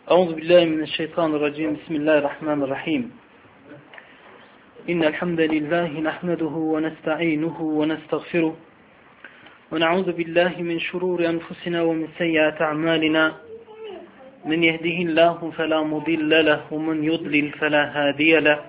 أعوذ بالله من الشيطان الرجيم بسم الله الرحمن الرحيم إن الحمد لله نحمده ونستعينه ونستغفره ونعوذ بالله من شرور أنفسنا ومن سيئات أعمالنا من يهده الله فلا مضل له ومن يضلل فلا هادي له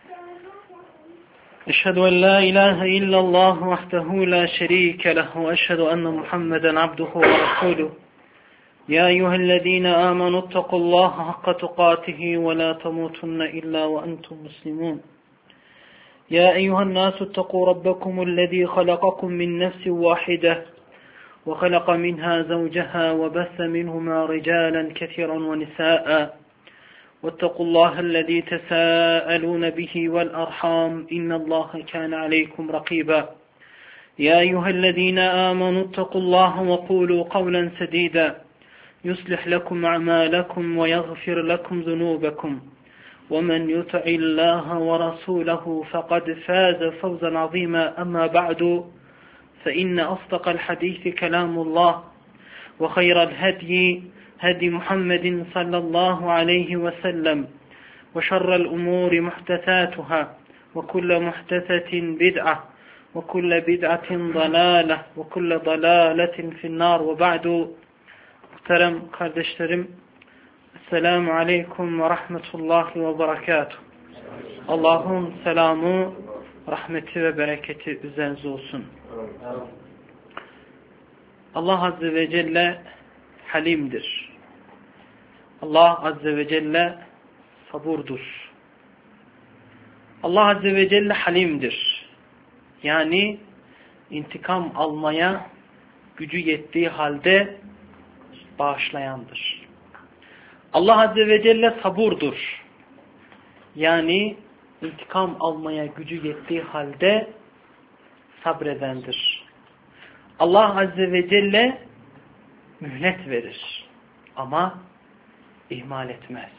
أشهد أن لا إله إلا الله وحده لا شريك له وأشهد أن محمدا عبده ورسوله يا أيها الذين آمنوا اتقوا الله حق تقاته ولا تموتن إلا وأنتم مسلمون يا أيها الناس اتقوا ربكم الذي خلقكم من نفس واحدة وخلق منها زوجها وبث منهما رجالا كثيرا ونساء واتقوا الله الذي تساءلون به والأرحام إن الله كان عليكم رقيبا يا أيها الذين آمنوا اتقوا الله وقولوا قولا سديدا يصلح لكم أعمالكم ويغفر لكم ذنوبكم ومن يطع الله ورسوله فقد فاز فوزا عظيما أما بعد فإن أصدق الحديث كلام الله وخير الهدي هدي محمد صلى الله عليه وسلم وشر الأمور محدثاتها وكل محدثة بدعة وكل بدعة ضلالة وكل ضلالة في النار وبعد. Muhterem kardeşlerim, Esselamu Aleyküm ve Rahmetullahi ve Berekatuhu. Allah'ın selamı, rahmeti ve bereketi üzerinize olsun. Allah Azze ve Celle halimdir. Allah Azze ve Celle saburdur. Allah Azze ve Celle halimdir. Yani intikam almaya gücü yettiği halde bağışlayandır. Allah Azze ve Celle saburdur. Yani intikam almaya gücü yettiği halde sabredendir. Allah Azze ve Celle mühlet verir ama ihmal etmez.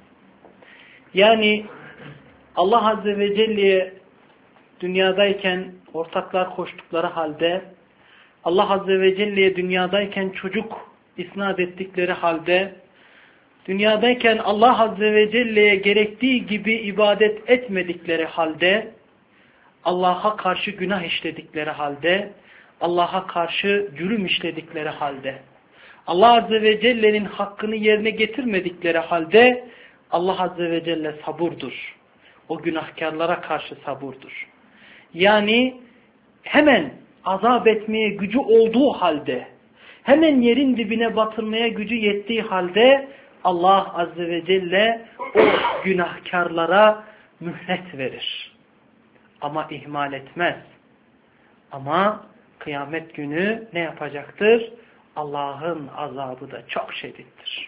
Yani Allah Azze ve Celle'ye dünyadayken ortaklar koştukları halde, Allah Azze ve Celle'ye dünyadayken çocuk isnat ettikleri halde, dünyadayken Allah Azze ve Celle'ye gerektiği gibi ibadet etmedikleri halde, Allah'a karşı günah işledikleri halde, Allah'a karşı cürüm işledikleri halde, Allah Azze ve Celle'nin hakkını yerine getirmedikleri halde, Allah Azze ve Celle saburdur. O günahkarlara karşı saburdur. Yani hemen azap etmeye gücü olduğu halde, hemen yerin dibine batırmaya gücü yettiği halde Allah Azze ve Celle o günahkarlara mühlet verir. Ama ihmal etmez. Ama kıyamet günü ne yapacaktır? Allah'ın azabı da çok şiddettir.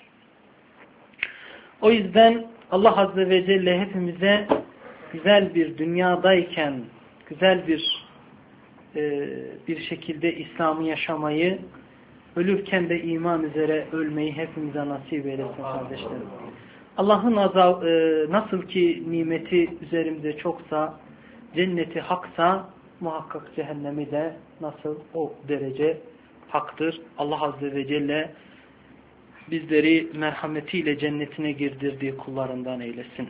O yüzden Allah Azze ve Celle hepimize güzel bir dünyadayken güzel bir şekilde İslam'ı yaşamayı, ölürken de iman üzere ölmeyi hepimize nasip eylesin kardeşlerim. Allah'ın nasıl ki nimeti üzerimize çoksa, cenneti haksa, muhakkak cehennemi de nasıl o derece haktır. Allah Azze ve Celle bizleri merhametiyle cennetine girdirdiği kullarından eylesin.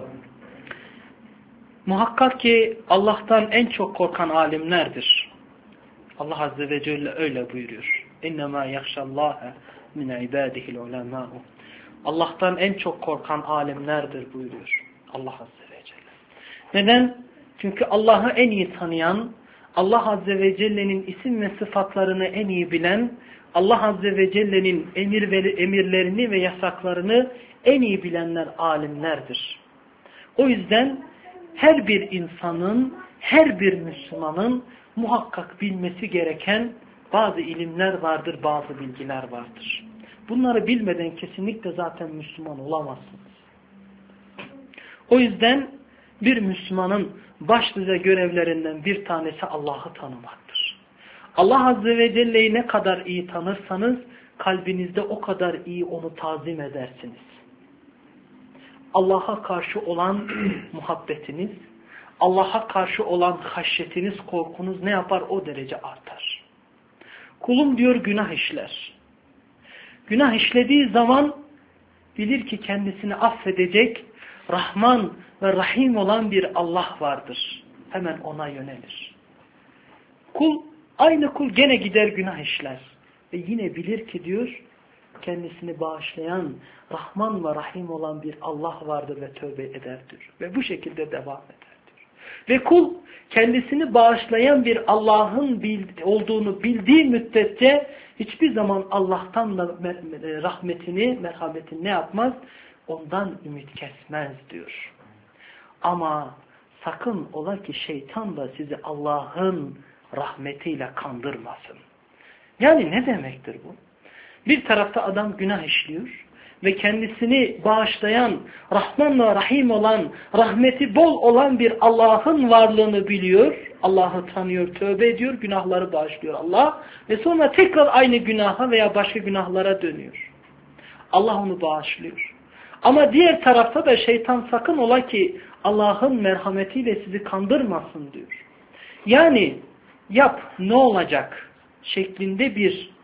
Muhakkak ki Allah'tan en çok korkan alimlerdir. Allah Azze ve Celle öyle buyuruyor. İnnemâ yakşallâhe min ibâdihil ulemâ'u. Allah'tan en çok korkan alimlerdir buyuruyor Allah Azze ve Celle. Neden? Çünkü Allah'ı en iyi tanıyan, Allah Azze ve Celle'nin isim ve sıfatlarını en iyi bilen, Allah Azze ve Celle'nin emirlerini ve yasaklarını en iyi bilenler alimlerdir. O yüzden her bir insanın, her bir Müslümanın muhakkak bilmesi gereken bazı ilimler vardır, bazı bilgiler vardır. Bunları bilmeden kesinlikle zaten Müslüman olamazsınız. O yüzden bir Müslümanın başlıca görevlerinden bir tanesi Allah'ı tanımaktır. Allah Azze ve Celle'yi ne kadar iyi tanırsanız kalbinizde o kadar iyi onu tazim edersiniz. Allah'a karşı olan muhabbetiniz, Allah'a karşı olan haşyetiniz, korkunuz ne yapar? O derece artar. Kulum diyor günah işler. Günah işlediği zaman bilir ki kendisini affedecek, Rahman ve Rahim olan bir Allah vardır. Hemen ona yönelir. Aynı kul gene gider günah işler. Ve yine bilir ki diyor, kendisini bağışlayan, Rahman ve Rahim olan bir Allah vardır ve tövbe eder diyor. Ve bu şekilde devam eder diyor. Ve kul kendisini bağışlayan bir Allah'ın olduğunu bildiği müddetçe hiçbir zaman Allah'tan da rahmetini, merhametini ne yapmaz? Ondan ümit kesmez diyor. Ama sakın ola ki şeytan da sizi Allah'ın rahmetiyle kandırmasın. Yani ne demektir bu? Bir tarafta adam günah işliyor ve kendisini bağışlayan, Rahman ve Rahim olan, rahmeti bol olan bir Allah'ın varlığını biliyor. Allah'ı tanıyor, tövbe ediyor, günahları bağışlıyor Allah. Ve sonra tekrar aynı günaha veya başka günahlara dönüyor. Allah onu bağışlıyor. Ama diğer tarafta da şeytan sakın ola ki Allah'ın merhametiyle sizi kandırmasın diyor. Yani yap ne olacak şeklinde bir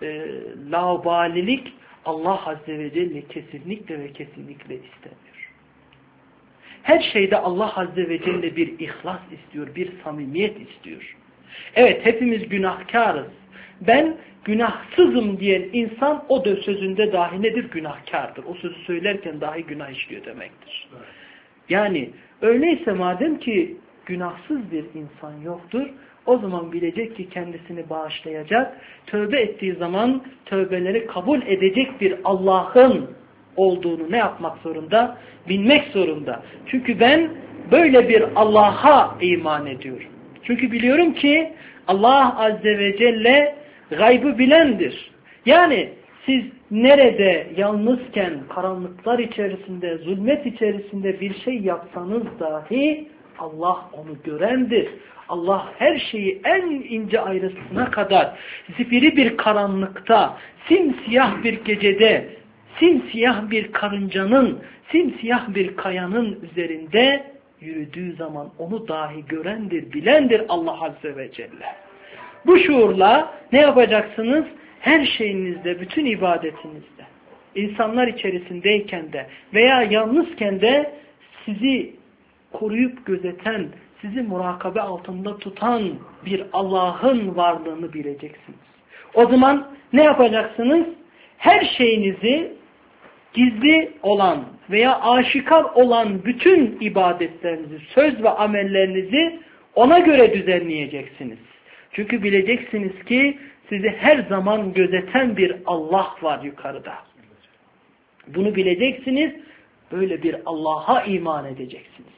laubalilik Allah Azze ve Celle kesinlikle ve kesinlikle istemiyor. Her şeyde Allah Azze ve Celle bir ihlas istiyor, bir samimiyet istiyor. Evet, hepimiz günahkarız. Ben günahsızım diyen insan o da sözünde dahi nedir? Günahkardır. O sözü söylerken dahi günah işliyor demektir. Yani öyleyse madem ki günahsız bir insan yoktur, o zaman bilecek ki kendisini bağışlayacak, tövbe ettiği zaman tövbeleri kabul edecek bir Allah'ın olduğunu ne yapmak zorunda? Bilmek zorunda. Çünkü ben böyle bir Allah'a iman ediyorum. Çünkü biliyorum ki Allah Azze ve Celle gaybı bilendir. Yani siz nerede yalnızken, karanlıklar içerisinde, zulmet içerisinde bir şey yapsanız dahi Allah onu görendir. Allah her şeyi en ince ayrıntısına kadar zifiri bir karanlıkta, simsiyah bir gecede, simsiyah bir karıncanın, simsiyah bir kayanın üzerinde yürüdüğü zaman onu dahi görendir, bilendir Allah Azze ve Celle. Bu şuurla ne yapacaksınız? Her şeyinizde, bütün ibadetinizde, insanlar içerisindeyken de veya yalnızken de sizi koruyup gözeten, sizi murakabe altında tutan bir Allah'ın varlığını bileceksiniz. O zaman ne yapacaksınız? Her şeyinizi gizli olan veya aşikar olan bütün ibadetlerinizi, söz ve amellerinizi ona göre düzenleyeceksiniz. Çünkü bileceksiniz ki sizi her zaman gözeten bir Allah var yukarıda. Bunu bileceksiniz, böyle bir Allah'a iman edeceksiniz.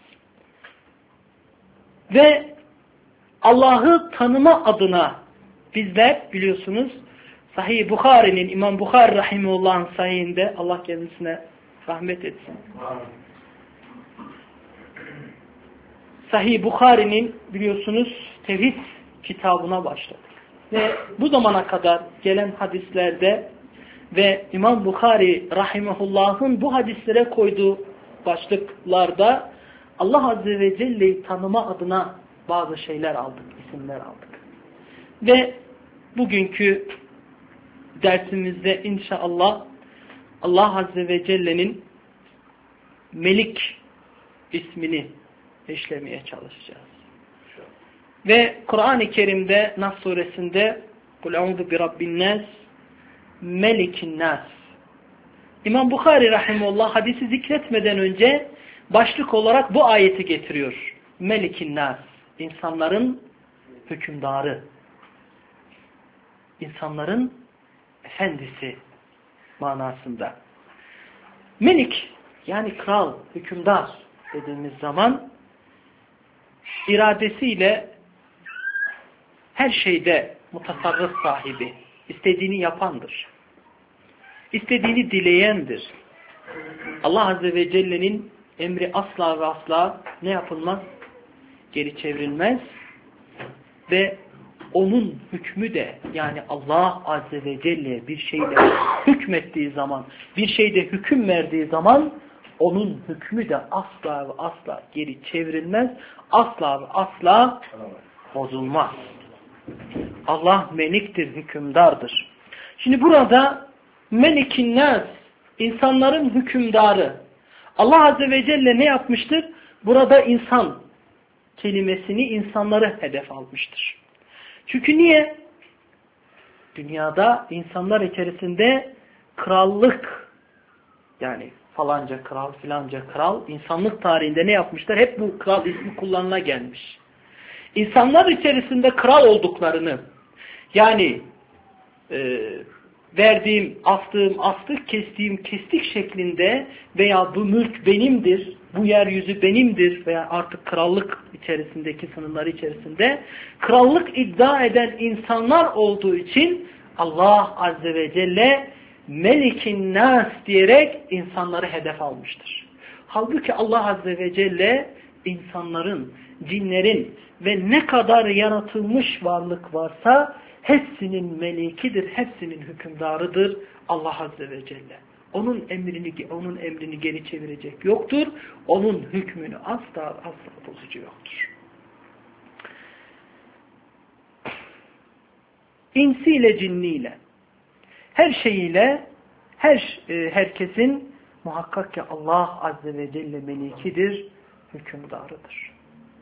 Ve Allah'ı tanıma adına bizler biliyorsunuz Sahih Bukhari'nin, İmam Bukhari Rahimullah'ın sahihinde, Allah kendisine rahmet etsin. Sahih Bukhari'nin biliyorsunuz tevhid kitabına başladık. Ve bu zamana kadar gelen hadislerde ve İmam Bukhari Rahimullah'ın bu hadislere koyduğu başlıklarda Allah Azze ve Celle'yi tanıma adına bazı şeyler aldık, isimler aldık. Ve bugünkü dersimizde inşallah Allah Azze ve Celle'nin Melik ismini işlemeye çalışacağız. Ve Kur'an-ı Kerim'de Nas suresinde Kul eûzu bi Rabbin nas Melikin nas. İmam Bukhari rahimehullah hadisi zikretmeden önce başlık olarak bu ayeti getiriyor. Melikin nas. İnsanların hükümdarı. İnsanların efendisi manasında. Melik yani kral, hükümdar dediğimiz zaman iradesiyle her şeyde mutasarrıf sahibi, istediğini yapandır. İstediğini dileyendir. Allah Azze ve Celle'nin emri asla ve asla ne yapılmaz? Geri çevrilmez. Ve onun hükmü de yani Allah Azze ve Celle bir şeyde hükmettiği zaman, bir şeyde hüküm verdiği zaman onun hükmü de asla ve asla geri çevrilmez. Asla ve asla bozulmaz. Allah meliktir, hükümdardır. Şimdi burada Melikin nas, insanların hükümdarı. Allah Azze ve Celle ne yapmıştır? Burada insan kelimesini, insanları hedef almıştır. Çünkü niye? Dünyada insanlar içerisinde krallık, yani falanca kral, filanca kral, insanlık tarihinde ne yapmışlar? Hep bu kral ismi kullanıla gelmiş. İnsanlar içerisinde kral olduklarını, yani verdiğim, astığım astık, kestiğim kestik şeklinde veya bu mülk benimdir, bu yeryüzü benimdir veya artık krallık içerisindeki sınırlar içerisinde krallık iddia eden insanlar olduğu için Allah Azze ve Celle Melikin Nas diyerek insanları hedef almıştır. Halbuki Allah Azze ve Celle insanların, cinlerin ve ne kadar yaratılmış varlık varsa hepsinin melikidir, hepsinin hükümdarıdır Allah Azze ve Celle. Onun emrini geri çevirecek yoktur. Onun hükmünü asla bozucu yoktur. İnsiyle, cinniyle, her şeyiyle, herkesin muhakkak ki Allah Azze ve Celle melikidir, hükümdarıdır.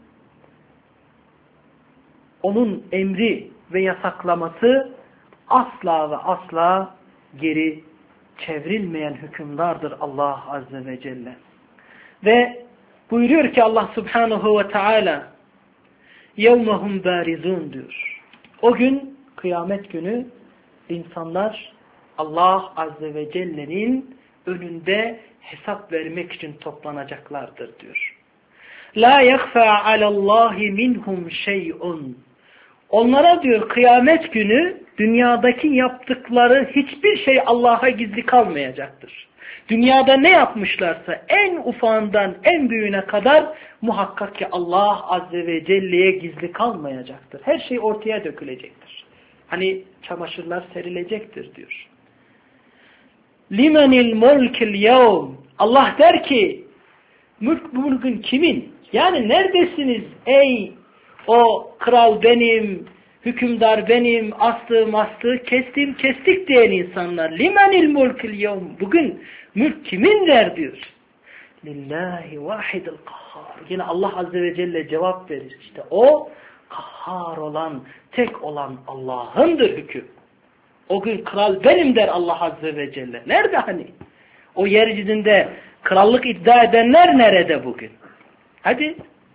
Onun emri ve yasaklaması asla ve asla geri çevrilmeyen hükümdardır Allah Azze ve Celle. Ve buyuruyor ki Allah Subhanahu ve Teala يَوْمَهُمْ بَارِزُونَ diyor. O gün, kıyamet günü insanlar Allah Azze ve Celle'nin önünde hesap vermek için toplanacaklardır diyor. لَا يَخْفَى عَلَى اللّٰهِ مِنْهُمْ شَيْءٌ Onlara diyor kıyamet günü dünyadaki yaptıkları hiçbir şey Allah'a gizli kalmayacaktır. Dünyada ne yapmışlarsa en ufağından en büyüğüne kadar muhakkak ki Allah Azze ve Celle'ye gizli kalmayacaktır. Her şey ortaya dökülecektir. Hani çamaşırlar serilecektir diyor. Limenil mulkil yevm Allah der ki mülk bu mülkün kimin? Yani neredesiniz ey o kral benim, hükümdar benim, astığım astığı, kestiğim kestik diyen insanlar. Limenil mulkil yevm. Bugün mülk kimin der diyor. Lillahi vahidil kahhar. Yine Allah Azze ve Celle cevap verir. İşte o kahhar olan, tek olan Allah'ındır hüküm. O gün kral benim der Allah Azze ve Celle. Nerede hani? O yeryüzünde krallık iddia edenler nerede bugün? Hadi.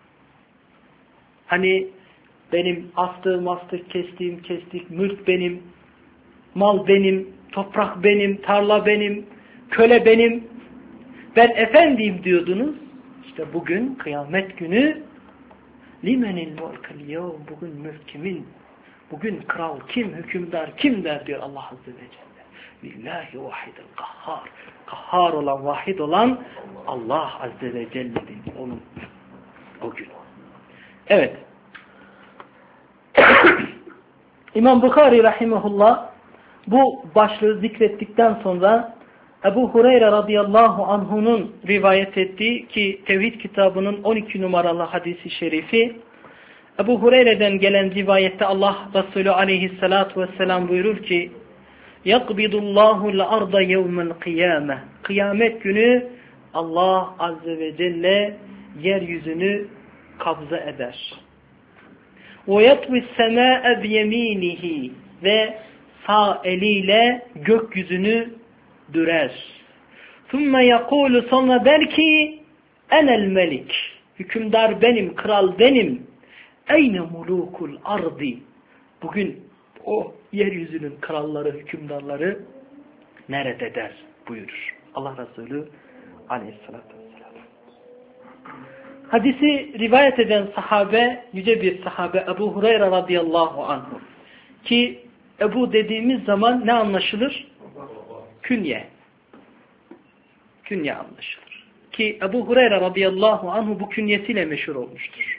Hani benim astığım astık, kestiğim kestik, mülk benim, mal benim, toprak benim, tarla benim, köle benim, ben efendiyim diyordunuz. İşte bugün kıyamet günü limenil mulkil yevm bugün mülk kimin? Bugün kral kim, hükümdar kim der diyor Allah Azze ve Celle. Lillahi vahidil kahhar. Kahhar olan, vahid olan Allah Azze ve Celle'dir onun o gün. Evet. İmam Bukhari rahimehullah bu başlığı zikrettikten sonra Ebu Hureyre radıyallahu anhu'nun rivayet ettiği ki Tevhid kitabının 12 numaralı hadisi şerifi Ebu Hureyre'den gelen rivayette Allah Resulü aleyhissalatu vesselam buyurur ki يَقْبِضُ اللّٰهُ الْاَرْضَ يَوْمَ الْقِيَامَةِ Kıyamet günü Allah Azze ve Celle yeryüzünü kabza eder. وَيَطْوِ السَّمَاءَ بِيَم۪ينِهِ Ve sağ eliyle gökyüzünü dürer. ثُمَّ يَقُولُ Sonra der ki اَنَا الْمَلِكِ Hükümdar benim, kral benim. اَيْنَ مُلُوكُ الْاَرْضِ Bugün o yeryüzünün kralları, hükümdarları nerede der buyurur. Allah Resulü aleyhissalatü vesselam. Hadisi rivayet eden sahabe, yüce bir sahabe Ebu Hureyre radıyallahu anhu. Ki Ebu dediğimiz zaman ne anlaşılır? Künye. Künye anlaşılır. Ki Ebu Hureyre radıyallahu anhu bu künyesiyle meşhur olmuştur.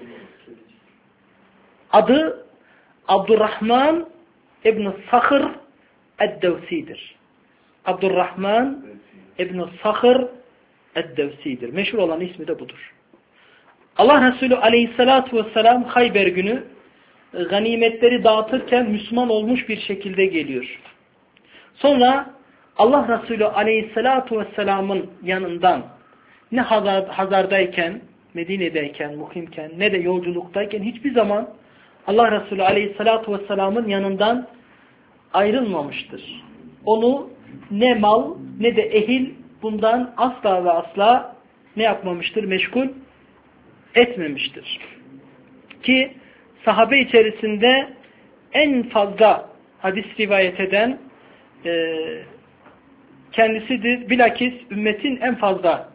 Adı Abdurrahman İbn-i Sakhr Eddevsi'dir. Abdurrahman İbn-i Sakhr Eddevsi'dir. Meşhur olan ismi de budur. Allah Resulü aleyhissalatu vesselam Hayber günü ganimetleri dağıtırken Müslüman olmuş bir şekilde geliyor. Sonra Allah Resulü aleyhissalatu vesselamın yanından ne hazardayken, Medine'deyken, muhimken ne de yolculuktayken hiçbir zaman Allah Resulü aleyhissalatu vesselamın yanından ayrılmamıştır. Onu ne mal ne de ehil bundan asla ve asla ne yapmamıştır? Meşgul etmemiştir. Ki sahabe içerisinde en fazla hadis rivayet eden kendisidir. Bilakis ümmetin en fazla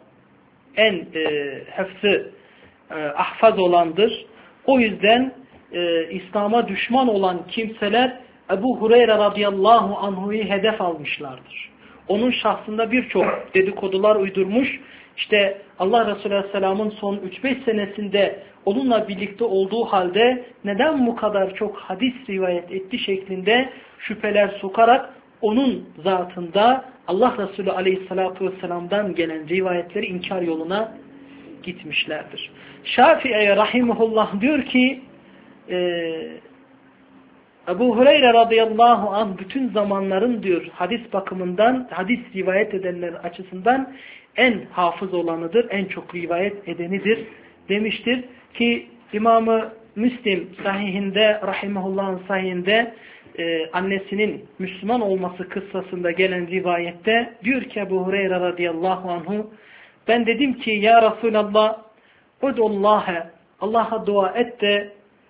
hafızı ahfaz olandır. O yüzden İslam'a düşman olan kimseler Ebu Hureyre radıyallahu anhu'yu hedef almışlardır. Onun şahsında birçok dedikodular uydurmuş. İşte Allah Resulü Aleyhisselam'ın son 3-5 senesinde onunla birlikte olduğu halde neden bu kadar çok hadis rivayet etti şeklinde şüpheler sokarak onun zatında Allah Resulü Aleyhisselatü Vesselam'dan gelen rivayetleri inkar yoluna gitmişlerdir. Şafii'ye rahimahullah diyor ki Ebu Hureyre radıyallahu anh bütün zamanların diyor hadis bakımından, hadis rivayet edenler açısından en hafız olanıdır, en çok rivayet edenidir demiştir ki İmam-ı Müslim sahihinde, rahimahullah'ın sahihinde annesinin Müslüman olması kıssasında gelen rivayette diyor ki Ebu Hureyre radıyallahu anhu ben dedim ki ya Resulallah udullâhe Allah'a dua et de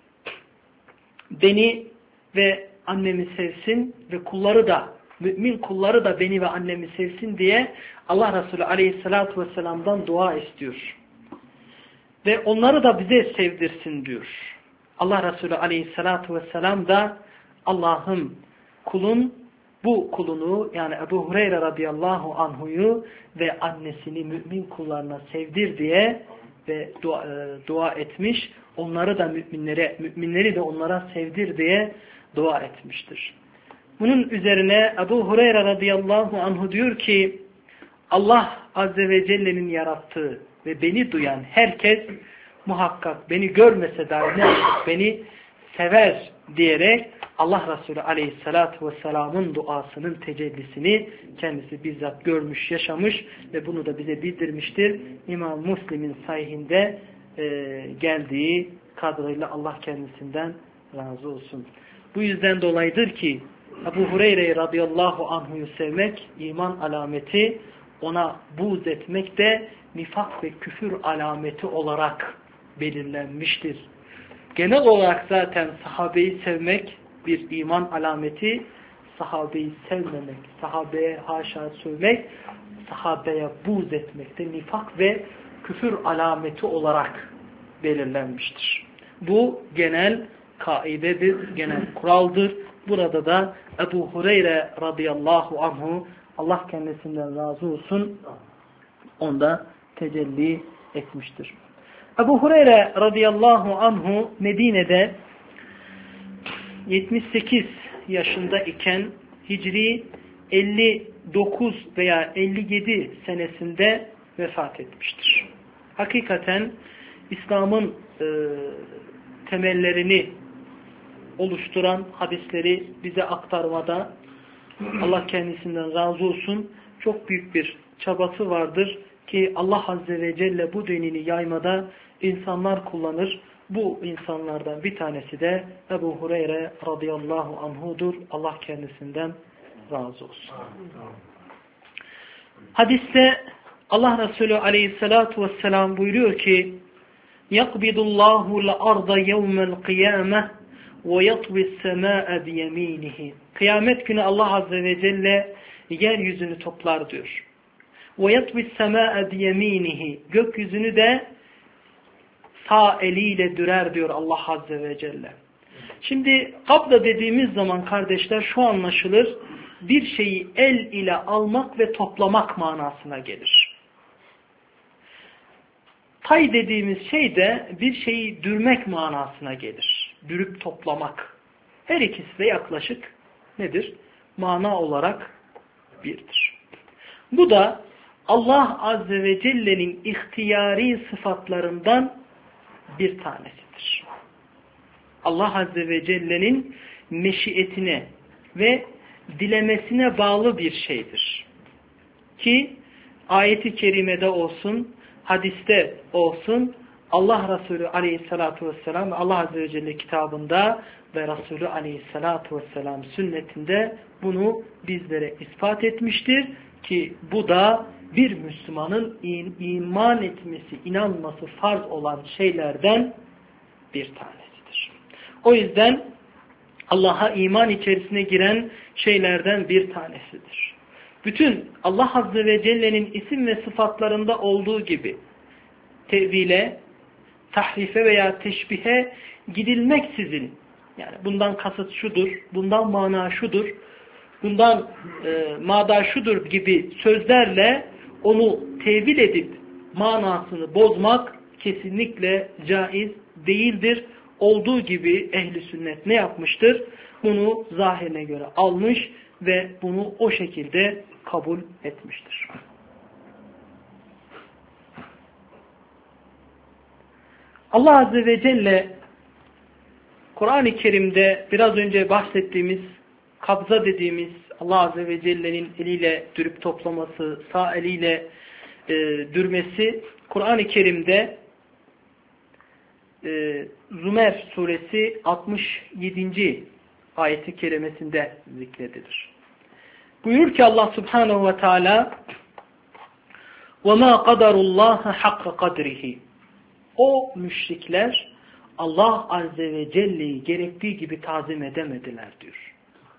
beni ve annemi sevsin ve kulları da mümin kulları da beni ve annemi sevsin diye Allah Resulü aleyhissalatu vesselam'dan dua istiyor. Ve onları da bize sevdirsin diyor. Allah Resulü aleyhissalatu vesselam da Allah'ım bu kulunu yani Ebu Hureyre radıyallahu anhu'yu ve annesini mümin kullarına sevdir diye ve dua etmiş. Onları da müminleri de onlara sevdir diye dua etmiştir. Bunun üzerine Ebu Hureyre radıyallahu anhu diyor ki Allah azze ve celle'nin yarattığı ve beni duyan herkes muhakkak beni görmese dahi beni sever diyerek Allah Resulü aleyhissalatu vesselamın duasının tecellisini kendisi bizzat görmüş, yaşamış ve bunu da bize bildirmiştir. İmam Müslim'in sahihinde geldiği kadarıyla Allah kendisinden razı olsun. Bu yüzden dolayıdır ki Ebu Hureyre radıyallahu anhu'yu sevmek iman alameti, ona buğz etmek de nifak ve küfür alameti olarak belirlenmiştir. Genel olarak zaten sahabeyi sevmek bir iman alameti, sahabeyi sevmemek, sahabeye haşa sövmek, sahabeye buğz etmek de nifak ve küfür alameti olarak belirlenmiştir. Bu genel kaidedir, genel kuraldır. Burada da Ebu Hureyre radıyallahu anhu Allah kendisinden razı olsun onda tecelli etmiştir. Ebu Hureyre radıyallahu anhu Medine'de 78 yaşında iken Hicri 59 veya 57 senesinde vefat etmiştir. Hakikaten İslam'ın temellerini oluşturan hadisleri bize aktarmada Allah kendisinden razı olsun çok büyük bir çabası vardır ki Allah Azze ve Celle bu dinini yaymada insanlar kullanır. Bu insanlardan bir tanesi de Ebu Hureyre radıyallahu anhu'dur. Allah kendisinden razı olsun. Hadiste Allah Resulü aleyhissalatu vesselam buyuruyor ki يَقْبِضُ اللّٰهُ الْأَرْضَ يَوْمَ الْقِيَامَةِ وَيَطْوِ السَّمَاءَ بِيَم۪ينِهِ Kıyamet günü Allah Azze ve Celle yeryüzünü toplar diyor. وَيَطْوِ السَّمَاءَ بِيَم۪ينِهِ Gökyüzünü de sağ eliyle dürer diyor Allah Azze ve Celle. Şimdi kabla dediğimiz zaman kardeşler şu anlaşılır. Bir şeyi el ile almak ve toplamak manasına gelir. Tay dediğimiz şey de bir şeyi dürmek manasına gelir. Dürüp toplamak. Her ikisi de yaklaşık nedir? Mana olarak birdir. Bu da Allah Azze ve Celle'nin ihtiyari sıfatlarından bir tanesidir. Allah Azze ve Celle'nin meşiyetine ve dilemesine bağlı bir şeydir. Ki ayeti kerimede olsun, hadiste olsun, Allah Resulü aleyhissalatu vesselam ve Allah Azze ve Celle kitabında ve Resulü aleyhissalatu vesselam sünnetinde bunu bizlere ispat etmiştir ki bu da bir Müslümanın iman etmesi, inanması farz olan şeylerden bir tanesidir. O yüzden Allah'a iman içerisine giren şeylerden bir tanesidir. Bütün Allah Azze ve Celle'nin isim ve sıfatlarında olduğu gibi tevhile, tahrife veya teşbihe gidilmeksizin, yani bundan kasıt şudur, bundan mana şudur, bundan mada şudur gibi sözlerle onu tevil edip manasını bozmak kesinlikle caiz değildir. Olduğu gibi ehli sünnet ne yapmıştır? Bunu zahirine göre almış ve bunu o şekilde kabul etmiştir. Allah Azze ve Celle Kur'an-ı Kerim'de biraz önce bahsettiğimiz kabza dediğimiz Allah Azze ve Celle'nin eliyle dürüp toplaması, sağ eliyle dürmesi Kur'an-ı Kerim'de Zümer suresi 67. ayeti kerimesinde zikredilir. Buyurur ki Allah Subhanahu ve Teala وَمَا قَدَرُ اللّٰهَ حَقَّ قَدْرِهِ O müşrikler Allah Azze ve Celle'yi gerektiği gibi tazim edemediler diyor.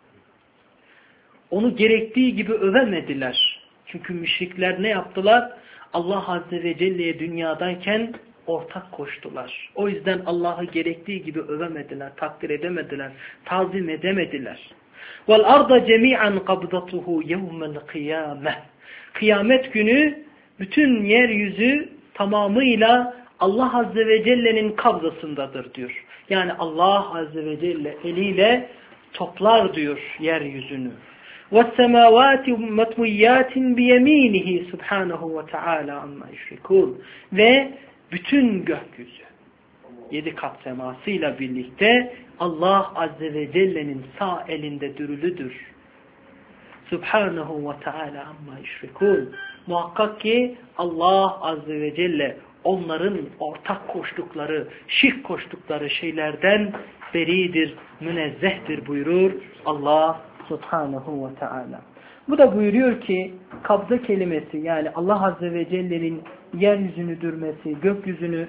Onu gerektiği gibi övemediler. Çünkü müşrikler ne yaptılar? Allah Azze ve Celle'ye dünyadayken ortak koştular. O yüzden Allah'ı gerektiği gibi övemediler, takdir edemediler, tazim edemediler. وَالْاَرْضَ جَمِيعًا قَبْضَتُهُ يَوْمَ الْقِيَامَةِ Kıyamet günü bütün yeryüzü tamamıyla Allah Azze ve Celle'nin kabzasındadır diyor. Yani Allah Azze ve Celle eliyle toplar diyor yeryüzünü. وَالسَّمَاوَاتِ مَطْوِيَّاتٍ بِيَم۪ينِهِ Subhanahu ve Teala amma yüşrikûn Ve bütün gökyüzü 7 kat semasıyla birlikte Allah Azze ve Celle'nin sağ elinde dürülüdür. Subhanahu ve Teala amma yüşrikûn Muhakkak ki Allah Azze ve Celle onların ortak koştukları, şirk koştukları şeylerden beridir, münezzehtir buyurur Allah Subhanahu ve Teala. Bu da buyuruyor ki kabza kelimesi yani Allah Azze ve Celle'nin yeryüzünü dürmesi, gökyüzünü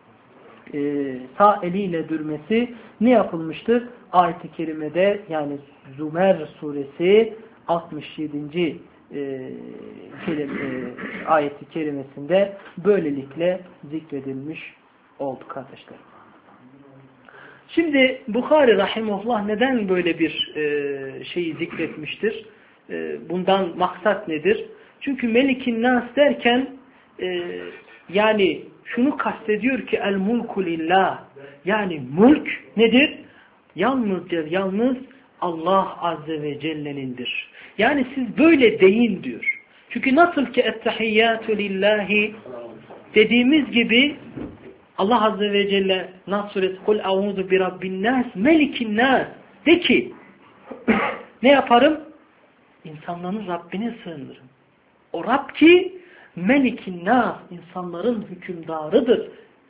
sağ eliyle dürmesi ne yapılmıştır? Ayet-i kerimede yani Zümer suresi 67. Ayet-i kerimesinde böylelikle zikredilmiş oldu kardeşler. Şimdi Bukhari rahimahullah neden böyle bir şeyi zikretmiştir? Bundan maksat nedir? Çünkü Melikin Nas derken yani şunu kastediyor ki el mulku lillah yani mülk nedir? Yalnız Allah Azze ve Celle'nindir. Yani siz böyle deyin diyor. Çünkü nasıl ki ettehiyyatü lillahi dediğimiz gibi Allah Azze ve Celle Nas suresi kul a'udhu bi rabbin nas melikin nas de ki ne yaparım? İnsanların Rabbine sığınırım. O Rab ki melikin nas insanların hükümdarıdır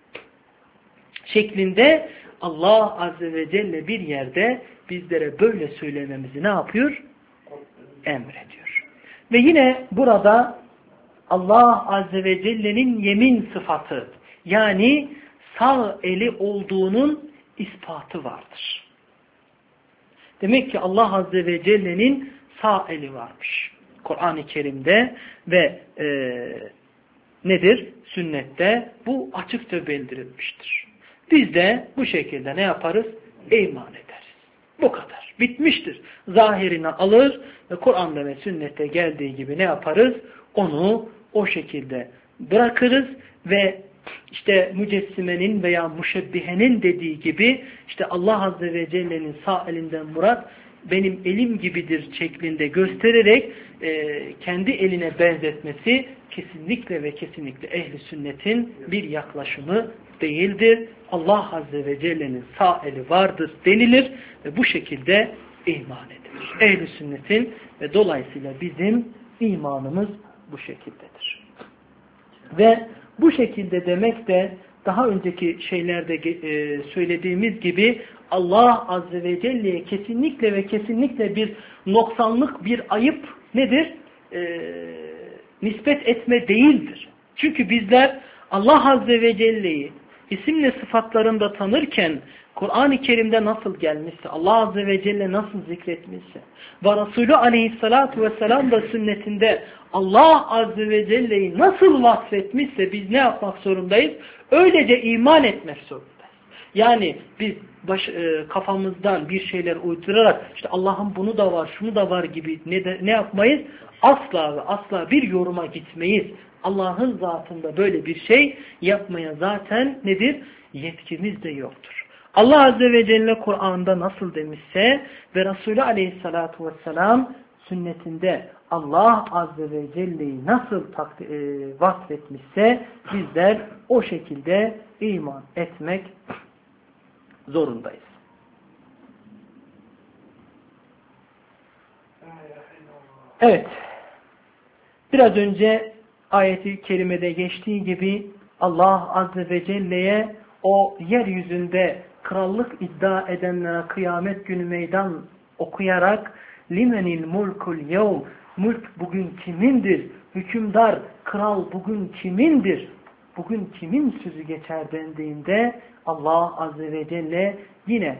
şeklinde Allah Azze ve Celle bir yerde bizlere böyle söylememizi ne yapıyor? Emrediyor. Ve yine burada Allah Azze ve Celle'nin yemin sıfatı yani sağ eli olduğunun ispatı vardır. Demek ki Allah Azze ve Celle'nin sağ eli varmış. Kur'an-ı Kerim'de ve nedir? Sünnette bu açıkça bildirilmiştir. Biz de bu şekilde ne yaparız? İman ederiz. Bu kadar. Bitmiştir. Zahirini alır ve Kur'an'da ve sünnette geldiği gibi ne yaparız? Onu o şekilde bırakırız ve işte mücessimenin veya müşebbihenin dediği gibi işte Allah Azze ve Celle'nin sağ elinden murat benim elim gibidir şeklinde göstererek kendi eline benzetmesi kesinlikle ve kesinlikle ehli sünnetin bir yaklaşımı değildir. Allah Azze ve Celle'nin sağ eli vardır denilir ve bu şekilde iman edilir. Ehl-i sünnetin ve dolayısıyla bizim imanımız bu şekildedir. Ve bu şekilde demek de daha önceki şeylerde söylediğimiz gibi Allah Azze ve Celle'ye kesinlikle ve kesinlikle bir noksanlık, bir ayıp nedir? Nispet etme değildir. Çünkü bizler Allah Azze ve Celle'yi isimle sıfatlarında tanırken Kur'an-ı Kerim'de nasıl gelmişse, Allah Azze ve Celle nasıl zikretmişse ve Resulü Aleyhisselatü Vesselam da sünnetinde Allah Azze ve Celle'yi nasıl vasfetmişse biz ne yapmak zorundayız? Öylece iman etmek zorundayız. Yani biz kafamızdan bir şeyler uydurarak işte Allah'ın bunu da var, şunu da var gibi ne yapmayız? Asla ve asla bir yoruma gitmeyiz. Allah'ın zatında böyle bir şey yapmaya zaten nedir? Yetkimiz de yoktur. Allah Azze ve Celle Kur'an'da nasıl demişse ve Resulü Aleyhisselatü Vesselam sünnetinde Allah Azze ve Celle'yi nasıl vasfetmişse bizler o şekilde iman etmek zorundayız. Evet. Biraz önce ayeti kerimede geçtiği gibi Allah Azze ve Celle'ye o yeryüzünde krallık iddia edenlere kıyamet günü meydan okuyarak limenil mulkul yevm, mülk bugün kimindir? Hükümdar, kral bugün kimindir? Bugün kimin sözü geçer dendiğinde Allah Azze ve Celle yine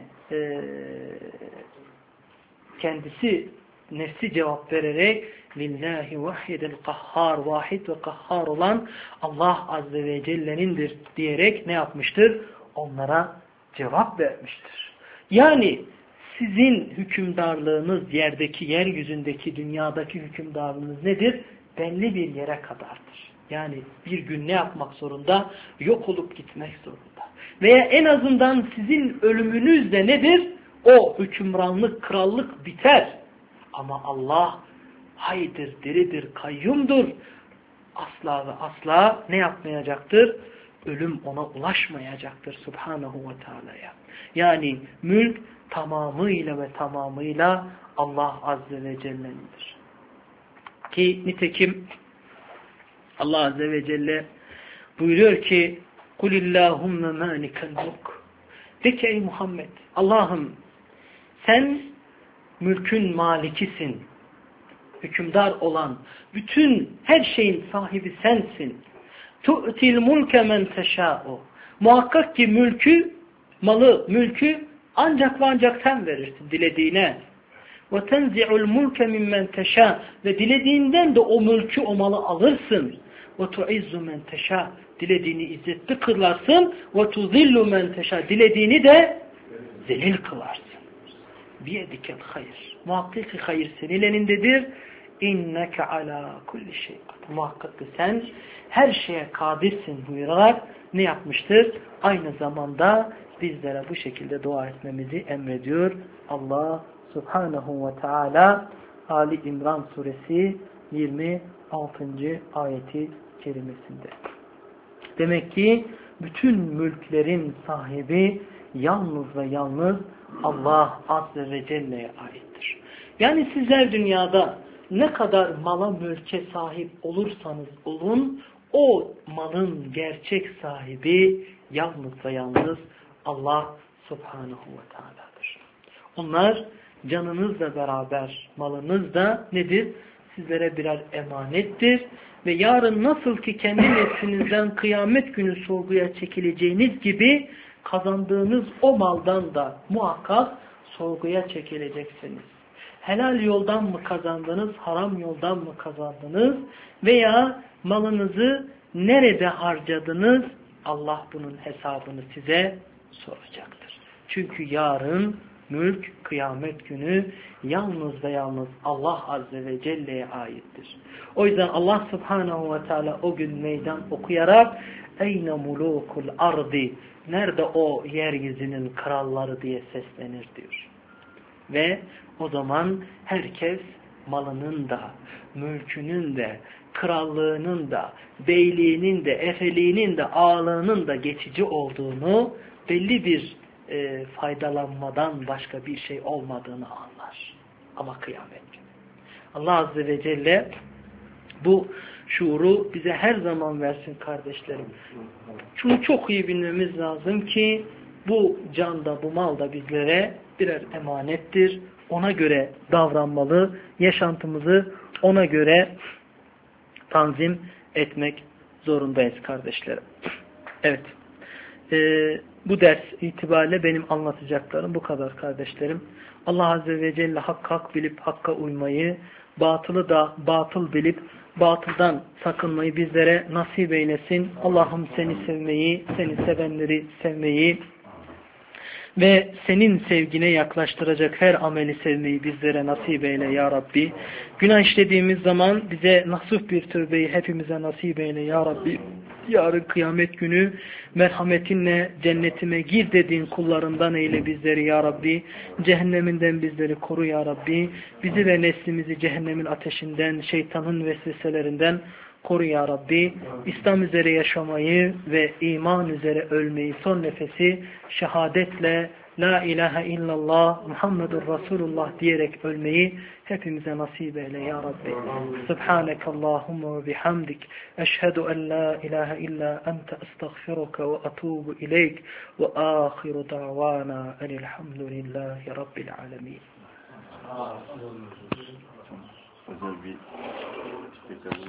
kendisi nefsi cevap vererek lillahi vahidel kahhar, vahid ve kahhar olan Allah Azze ve Celle'nindir diyerek ne yapmıştır? Onlara cevap vermiştir. Yani sizin hükümdarlığınız yeryüzündeki, dünyadaki hükümdarlığınız nedir? Belli bir yere kadardır. Yani bir gün ne yapmak zorunda? Yok olup gitmek zorunda. Veya en azından sizin ölümünüz de nedir? O hükümranlık, krallık biter. Ama Allah haydır, diridir, kayyumdur. Asla ve asla ne yapmayacaktır? Ölüm ona ulaşmayacaktır Subhanahu ve Teala'ya. Yani mülk tamamıyla Allah Azze ve Celle'nindir. Ki nitekim Allah Azze ve Celle buyuruyor ki Kulillahümme mânikel mulk. De ki ey Muhammed, Allah'ım sen mülkün malikisin. Hükümdar olan, bütün her şeyin sahibi sensin. Tu'til mulke men teşâ'u. Muhakkak ki mülkü ancak ve ancak sen verirsin dilediğine. Ve tenzi'ul mulke mimmen teşâ. Ve dilediğinden de o mülkü, o malı alırsın. Ve tu'izzu men teşâ. Dilediğini izzetli kılarsın. Ve tuzillu men teşâ. Dilediğini de zelil kılarsın. Biyedikel hayır. Muhakkak ki hayır senin elindedir. İnneke ala kulli şey. Muhakkak ki sen her şeye kadirsin buyurarak ne yapmıştır? Aynı zamanda bizlere bu şekilde dua etmemizi emrediyor. Allah Subhanahu ve Teala Ali İmran suresi 26. ayeti kerimesinde. Demek ki bütün mülklerin sahibi yalnız ve yalnız Allah Azze ve Celle'ye aittir. Yani sizler dünyada ne kadar mala mülke sahip olursanız olun, o malın gerçek sahibi yalnız ve yalnız Allah Subhanahu ve Teala'dır. Onlar canınızla beraber malınız da nedir? Sizlere birer emanettir. Ve yarın nasıl ki kendi nefsinizden kıyamet günü sorguya çekileceğiniz gibi kazandığınız o maldan da muhakkak sorguya çekileceksiniz. Helal yoldan mı kazandınız, haram yoldan mı kazandınız veya malınızı nerede harcadınız? Allah bunun hesabını size soracaktır. Çünkü yarın mülk, kıyamet günü yalnız ve yalnız Allah Azze ve Celle'ye aittir. O yüzden Allah Subhanahu ve Teala o gün meydan okuyarak eyne mulukul ardi, nerede o yeryüzünün kralları diye seslenir diyor. Ve o zaman herkes malının da, mülkünün de, krallığının da, beyliğinin de, efeliğinin de, ağalığının da geçici olduğunu, belli bir faydalanmadan başka bir şey olmadığını anlar. Ama kıyamet günü. Allah Azze ve Celle bu şuuru bize her zaman versin kardeşlerim. Şunu çok iyi bilmemiz lazım ki bu can da bu mal da bizlere birer emanettir. Ona göre davranmalı, yaşantımızı ona göre tanzim etmek zorundayız kardeşlerim. Evet. Bu ders itibariyle benim anlatacaklarım bu kadar kardeşlerim. Allah Azze ve Celle hakkı hak bilip hakka uymayı, batılı da batıl bilip batıldan sakınmayı bizlere nasip eylesin. Allah'ım seni sevmeyi, seni sevenleri sevmeyi ve senin sevgine yaklaştıracak her ameli sevmeyi bizlere nasip eyle ya Rabbi. Günah işlediğimiz zaman bize nasuh bir tövbeyi hepimize nasip eyle ya Rabbi. Yarın kıyamet günü merhametinle cennetime gir dediğin kullarından eyle bizleri ya Rabbi. Cehenneminden bizleri koru ya Rabbi. Bizi ve neslimizi cehennemin ateşinden, şeytanın vesveselerinden koru ya Rabbi. İslam üzere yaşamayı ve iman üzere ölmeyi, son nefesi şehadetle La ilahe illallah Muhammedur Resulullah diyerek ölmeyi hepimize nasip eyle ya Rabbi. Subhanekallahumma ve bihamdik. Eşhedü en la ilahe illa ente estağfiruka ve atubu ileyk ve ahiru da'vana enilhamdülillahi rabbil alemin. Özel bir